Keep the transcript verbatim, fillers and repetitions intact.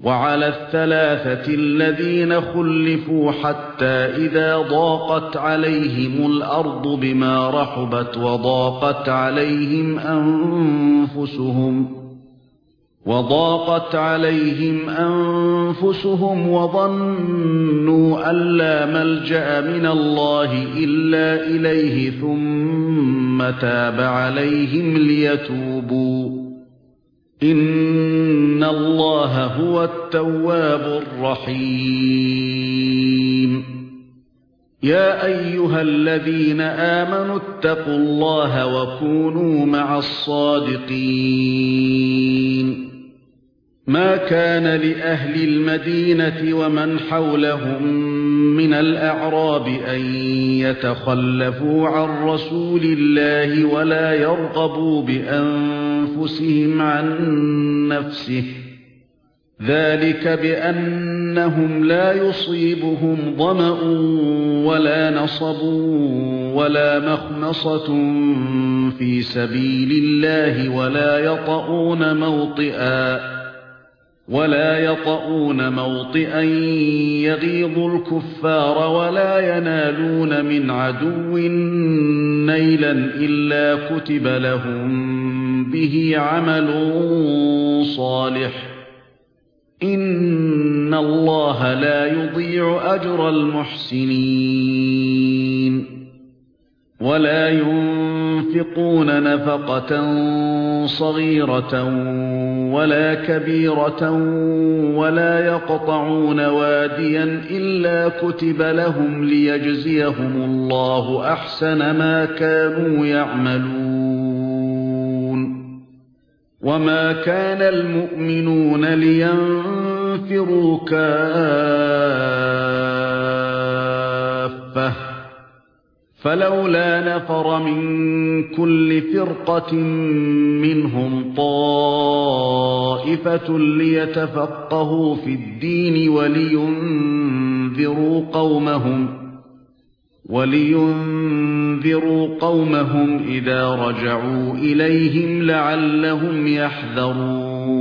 وعلى الثلاثة الذين خلفوا حتى إذا ضاقت عليهم الأرض بما رحبت وضاقت عليهم أنفسهم وضاقت عليهم أنفسهم وظنوا أن لا ملجأ من الله إلا إليه ثم تاب عليهم ليتوبوا إن الله هو التواب الرحيم يا أيها الذين آمنوا اتقوا الله وكونوا مع الصادقين ما كان لأهل المدينة ومن حولهم من الأعراب أن يتخلفوا عن رسول الله ولا يرغبوا بأنفسهم عن نفسه ذلك بأنهم لا يصيبهم ظمأ ولا نصب ولا مخمصة في سبيل الله ولا يطؤون موطئا ولا يطؤون موطئا يغيظ الكفار ولا ينالون من عدو نيلا إلا كتب لهم به عمل صالح إن الله لا يضيع أجر المحسنين ولا ينفقون نفقة صغيرة ولا كبيرة ولا يقطعون واديا إلا كتب لهم ليجزيهم الله أحسن ما كانوا يعملون وما كان المؤمنون لينفروا كافة فلولا نفر من كل فرقة منهم طائفة ليتفقهوا في الدين ولينذروا قومهم ولينذروا قومهم إذا رجعوا إليهم لعلهم يحذرون